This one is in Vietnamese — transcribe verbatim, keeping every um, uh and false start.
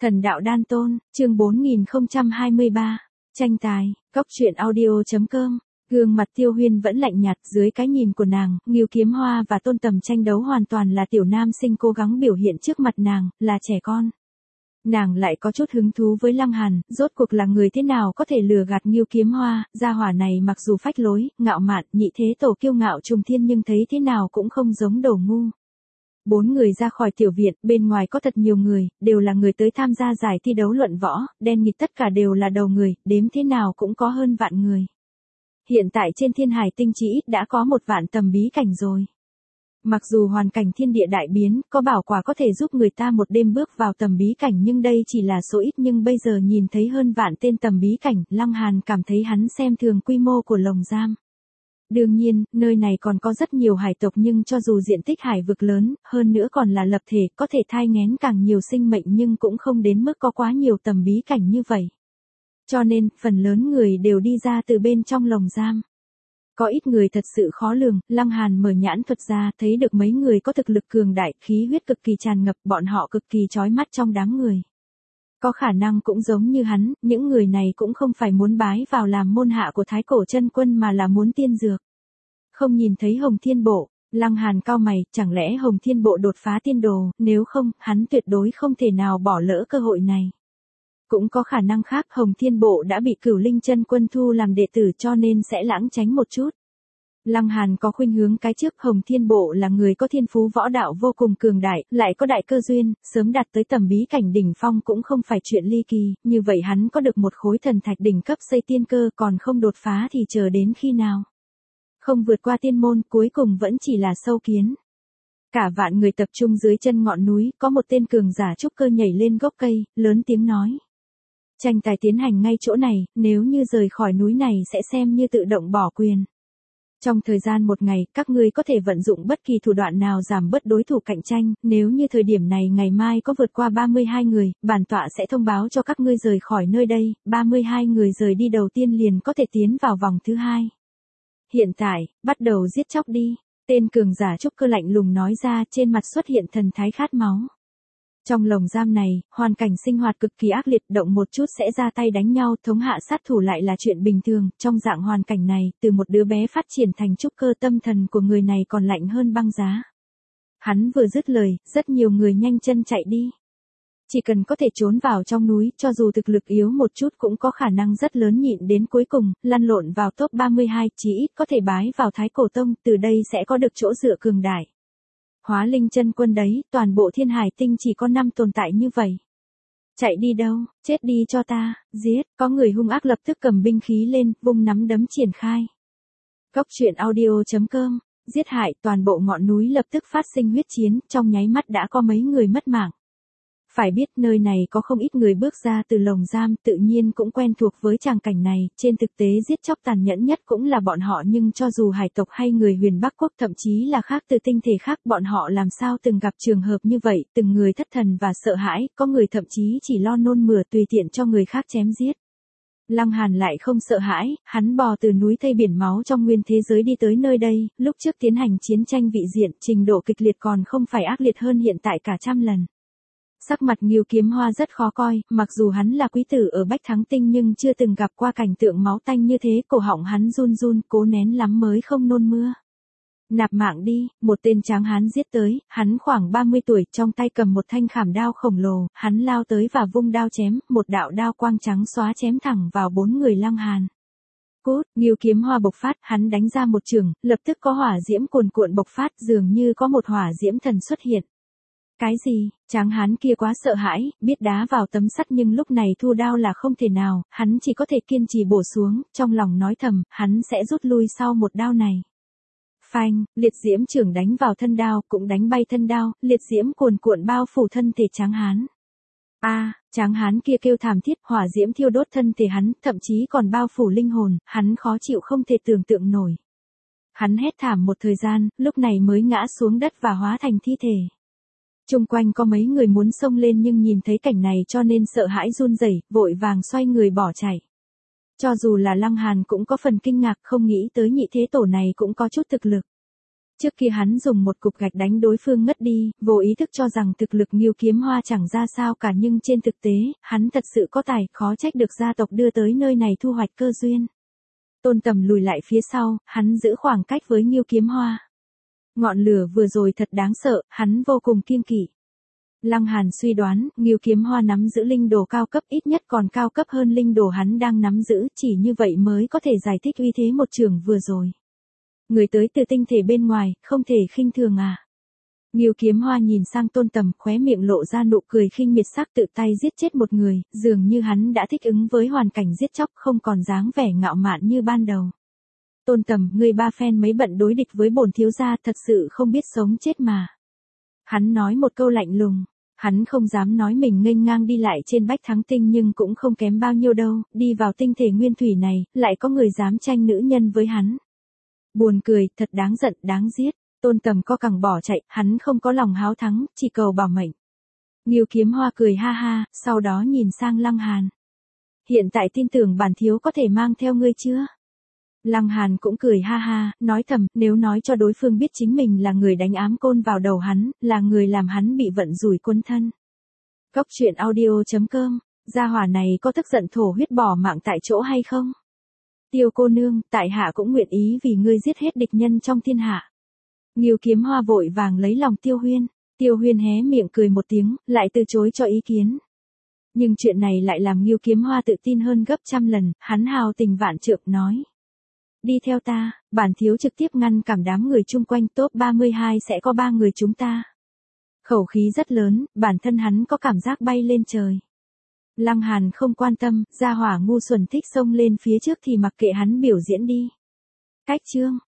Thần đạo đan tôn, chương bốn nghìn không trăm hai mươi ba. Tranh tài, cốc truyện audio.com. Gương mặt Tiêu Huyên vẫn lạnh nhạt, dưới cái nhìn của nàng, Ngưu Kiếm Hoa và Tôn Tầm tranh đấu hoàn toàn là tiểu nam sinh cố gắng biểu hiện trước mặt nàng, là trẻ con. Nàng lại có chút hứng thú với Lăng Hàn, rốt cuộc là người thế nào có thể lừa gạt Ngưu Kiếm Hoa, gia hỏa này mặc dù phách lối, ngạo mạn, nhị thế tổ kiêu ngạo trùng thiên nhưng thấy thế nào cũng không giống đồ ngu. Bốn người ra khỏi tiểu viện, bên ngoài có thật nhiều người, đều là người tới tham gia giải thi đấu luận võ, đen nghịt tất cả đều là đầu người, đếm thế nào cũng có hơn vạn người. Hiện tại trên thiên hải tinh chỉ ít đã có một vạn tầm bí cảnh rồi. Mặc dù hoàn cảnh thiên địa đại biến, có bảo quả có thể giúp người ta một đêm bước vào tầm bí cảnh nhưng đây chỉ là số ít, nhưng bây giờ nhìn thấy hơn vạn tên tầm bí cảnh, Lăng Hàn cảm thấy hắn xem thường quy mô của lồng giam. Đương nhiên, nơi này còn có rất nhiều hải tộc nhưng cho dù diện tích hải vực lớn, hơn nữa còn là lập thể, có thể thai nghén càng nhiều sinh mệnh nhưng cũng không đến mức có quá nhiều tầm bí cảnh như vậy. Cho nên, phần lớn người đều đi ra từ bên trong lồng giam. Có ít người thật sự khó lường, Lăng Hàn mở nhãn thuật ra, thấy được mấy người có thực lực cường đại, khí huyết cực kỳ tràn ngập, bọn họ cực kỳ chói mắt trong đám người. Có khả năng cũng giống như hắn, những người này cũng không phải muốn bái vào làm môn hạ của Thái Cổ Chân Quân mà là muốn tiên dược. Không nhìn thấy Hồng Thiên Bộ, Lăng Hàn cau mày, chẳng lẽ Hồng Thiên Bộ đột phá tiên đồ, nếu không, hắn tuyệt đối không thể nào bỏ lỡ cơ hội này. Cũng có khả năng khác, Hồng Thiên Bộ đã bị Cửu Linh Chân Quân thu làm đệ tử cho nên sẽ lãng tránh một chút. Lăng Hàn có khuynh hướng cái trước, Hồng Thiên Bộ là người có thiên phú võ đạo vô cùng cường đại, lại có đại cơ duyên, sớm đạt tới tầm bí cảnh đỉnh phong cũng không phải chuyện ly kỳ, như vậy hắn có được một khối thần thạch đỉnh cấp xây tiên cơ, còn không đột phá thì chờ đến khi nào. Không vượt qua tiên môn, cuối cùng vẫn chỉ là sâu kiến. Cả vạn người tập trung dưới chân ngọn núi, có một tên cường giả trúc cơ nhảy lên gốc cây, lớn tiếng nói. Tranh tài tiến hành ngay chỗ này, nếu như rời khỏi núi này sẽ xem như tự động bỏ quyền. Trong thời gian một ngày, các ngươi có thể vận dụng bất kỳ thủ đoạn nào giảm bớt đối thủ cạnh tranh, nếu như thời điểm này ngày mai có vượt qua ba mươi hai người, bản tọa sẽ thông báo cho các ngươi rời khỏi nơi đây, ba mươi hai người rời đi đầu tiên liền có thể tiến vào vòng thứ hai. Hiện tại, bắt đầu giết chóc đi, tên cường giả trúc cơ lạnh lùng nói ra, trên mặt xuất hiện thần thái khát máu. Trong lồng giam này, hoàn cảnh sinh hoạt cực kỳ ác liệt, động một chút sẽ ra tay đánh nhau, thống hạ sát thủ lại là chuyện bình thường, trong dạng hoàn cảnh này, từ một đứa bé phát triển thành trúc cơ, tâm thần của người này còn lạnh hơn băng giá. Hắn vừa dứt lời, rất nhiều người nhanh chân chạy đi. Chỉ cần có thể trốn vào trong núi, cho dù thực lực yếu một chút cũng có khả năng rất lớn nhịn đến cuối cùng, lăn lộn vào top ba mươi hai, chí ít có thể bái vào Thái Cổ Tông, từ đây sẽ có được chỗ dựa cường đại. Hóa Linh Chân Quân đấy, toàn bộ thiên hải tinh chỉ có năm tồn tại như vậy. Chạy đi đâu, chết đi cho ta, giết, có người hung ác lập tức cầm binh khí lên, vung nắm đấm triển khai. Cốc truyện audio.com, giết hại, toàn bộ ngọn núi lập tức phát sinh huyết chiến, trong nháy mắt đã có mấy người mất mạng. Phải biết nơi này có không ít người bước ra từ lồng giam, tự nhiên cũng quen thuộc với tràng cảnh này, trên thực tế giết chóc tàn nhẫn nhất cũng là bọn họ, nhưng cho dù hải tộc hay người huyền Bắc Quốc thậm chí là khác từ tinh thể khác, bọn họ làm sao từng gặp trường hợp như vậy, từng người thất thần và sợ hãi, có người thậm chí chỉ lo nôn mửa tùy tiện cho người khác chém giết. Lăng Hàn lại không sợ hãi, hắn bò từ núi thây biển máu trong nguyên thế giới đi tới nơi đây, lúc trước tiến hành chiến tranh vị diện, trình độ kịch liệt còn không phải ác liệt hơn hiện tại cả trăm lần. Sắc mặt Ngưu Kiếm Hoa rất khó coi, mặc dù hắn là quý tử ở Bách Thắng Tinh nhưng chưa từng gặp qua cảnh tượng máu tanh như thế, cổ họng hắn run run, cố nén lắm mới không nôn mưa. Nạp mạng đi, một tên tráng hán giết tới, hắn khoảng ba mươi tuổi, trong tay cầm một thanh khảm đao khổng lồ, hắn lao tới và vung đao chém, một đạo đao quang trắng xóa chém thẳng vào bốn người Lăng Hàn. Cút, Ngưu Kiếm Hoa bộc phát, hắn đánh ra một chưởng, lập tức có hỏa diễm cuồn cuộn bộc phát, dường như có một hỏa diễm thần xuất hiện. Cái gì, tráng hán kia quá sợ hãi, biết đá vào tấm sắt nhưng lúc này thu đao là không thể nào, hắn chỉ có thể kiên trì bổ xuống, trong lòng nói thầm, hắn sẽ rút lui sau một đao này. Phanh, liệt diễm chưởng đánh vào thân đao, cũng đánh bay thân đao, liệt diễm cuồn cuộn bao phủ thân thể tráng hán. A, à, tráng hán kia kêu thảm thiết, hỏa diễm thiêu đốt thân thể hắn, thậm chí còn bao phủ linh hồn, hắn khó chịu không thể tưởng tượng nổi. Hắn hét thảm một thời gian, lúc này mới ngã xuống đất và hóa thành thi thể. Chung quanh có mấy người muốn xông lên nhưng nhìn thấy cảnh này cho nên sợ hãi run rẩy, vội vàng xoay người bỏ chạy. Cho dù là Lăng Hàn cũng có phần kinh ngạc, không nghĩ tới nhị thế tổ này cũng có chút thực lực. Trước kia hắn dùng một cục gạch đánh đối phương ngất đi, vô ý thức cho rằng thực lực Ngưu Kiếm Hoa chẳng ra sao cả, nhưng trên thực tế, hắn thật sự có tài, khó trách được gia tộc đưa tới nơi này thu hoạch cơ duyên. Tôn Tầm lùi lại phía sau, hắn giữ khoảng cách với Ngưu Kiếm Hoa. Ngọn lửa vừa rồi thật đáng sợ, hắn vô cùng kiêng kỵ. Lăng Hàn suy đoán, Ngưu Kiếm Hoa nắm giữ linh đồ cao cấp, ít nhất còn cao cấp hơn linh đồ hắn đang nắm giữ, chỉ như vậy mới có thể giải thích uy thế một trường vừa rồi. Người tới từ tinh thể bên ngoài, không thể khinh thường à. Ngưu Kiếm Hoa nhìn sang Tôn Tầm, khóe miệng lộ ra nụ cười khinh miệt, sắc tự tay giết chết một người, dường như hắn đã thích ứng với hoàn cảnh giết chóc, không còn dáng vẻ ngạo mạn như ban đầu. Tôn Tầm, ngươi ba phen mấy bận đối địch với bổn thiếu gia, thật sự không biết sống chết mà. Hắn nói một câu lạnh lùng. Hắn không dám nói mình nghênh ngang đi lại trên bách thắng tinh, nhưng cũng không kém bao nhiêu đâu, đi vào tinh thể nguyên thủy này, lại có người dám tranh nữ nhân với hắn. Buồn cười, thật đáng giận, đáng giết. Tôn Tầm co cẳng bỏ chạy, hắn không có lòng háo thắng, chỉ cầu bảo mệnh. Ngưu Kiếm Hoa cười ha ha, sau đó nhìn sang Lăng Hàn. Hiện tại tin tưởng bản thiếu có thể mang theo ngươi chưa? Lăng Hàn cũng cười ha ha, nói thầm, nếu nói cho đối phương biết chính mình là người đánh ám côn vào đầu hắn, là người làm hắn bị vận rủi quân thân. Cốc truyện audio chấm com, gia hỏa này có tức giận thổ huyết bỏ mạng tại chỗ hay không? Tiêu cô nương, tại hạ cũng nguyện ý vì ngươi giết hết địch nhân trong thiên hạ. Ngưu Kiếm Hoa vội vàng lấy lòng Tiêu Huyên, Tiêu Huyên hé miệng cười một tiếng, lại từ chối cho ý kiến. Nhưng chuyện này lại làm Ngưu Kiếm Hoa tự tin hơn gấp trăm lần, hắn hào tình vạn trượng nói. Đi theo ta, bản thiếu trực tiếp ngăn cản đám người chung quanh, top ba mươi hai sẽ có ba người chúng ta. Khẩu khí rất lớn, bản thân hắn có cảm giác bay lên trời. Lăng Hàn không quan tâm, gia hỏa ngu xuẩn thích xông lên phía trước thì mặc kệ hắn biểu diễn đi. Cách chương